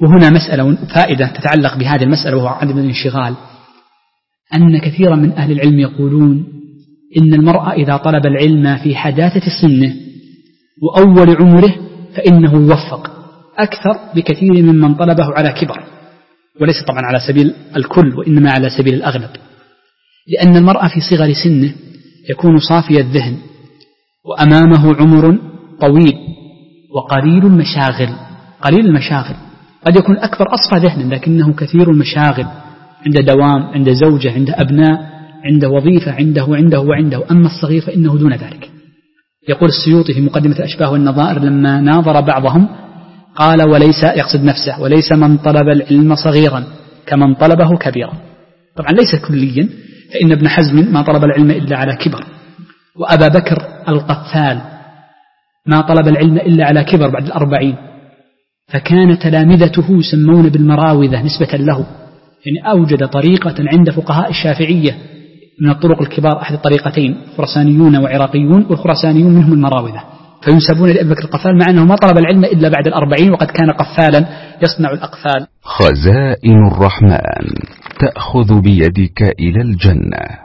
وهنا مسألة فائدة تتعلق بهذه المسألة وهو عدم الانشغال، أن كثيرا من أهل العلم يقولون إن المرء إذا طلب العلم في حداثة سنه وأول عمره فإنه يوفق أكثر بكثير ممن طلبه على كبر، وليس طبعا على سبيل الكل وإنما على سبيل الأغلب، لأن المرء في صغر سنه يكون صافي الذهن وأمامه عمر طويل وقليل المشاغل. قليل المشاغل قد يكون أكبر أصفى ذهنا لكنه كثير المشاغل، عند دوام، عند زوجة، عند أبناء، عند وظيفة، عنده. أما الصغير فإنه دون ذلك. يقول السيوطي في مقدمة الأشباه والنظائر لما ناظر بعضهم قال وليس، يقصد نفسه، وليس من طلب العلم صغيرا كمن طلبه كبيرا. طبعا ليس كليا، فإن ابن حزم ما طلب العلم إلا على كبر، وأبا بكر القفال ما طلب العلم إلا على كبر بعد 40، فكان تلامذته يسمون بالمراوذة نسبة له، يعني أوجد طريقة عند فقهاء الشافعية من الطرق الكبار، أحد الطريقتين خراسانيون وعراقيون، والخراسانيون منهم المراوذة، فينسبون لأبي بكر القفال مع أنه ما طلب العلم إلا بعد 40 وقد كان قفالا يصنع الأقفال. خزائن الرحمن تأخذ بيدك إلى الجنة.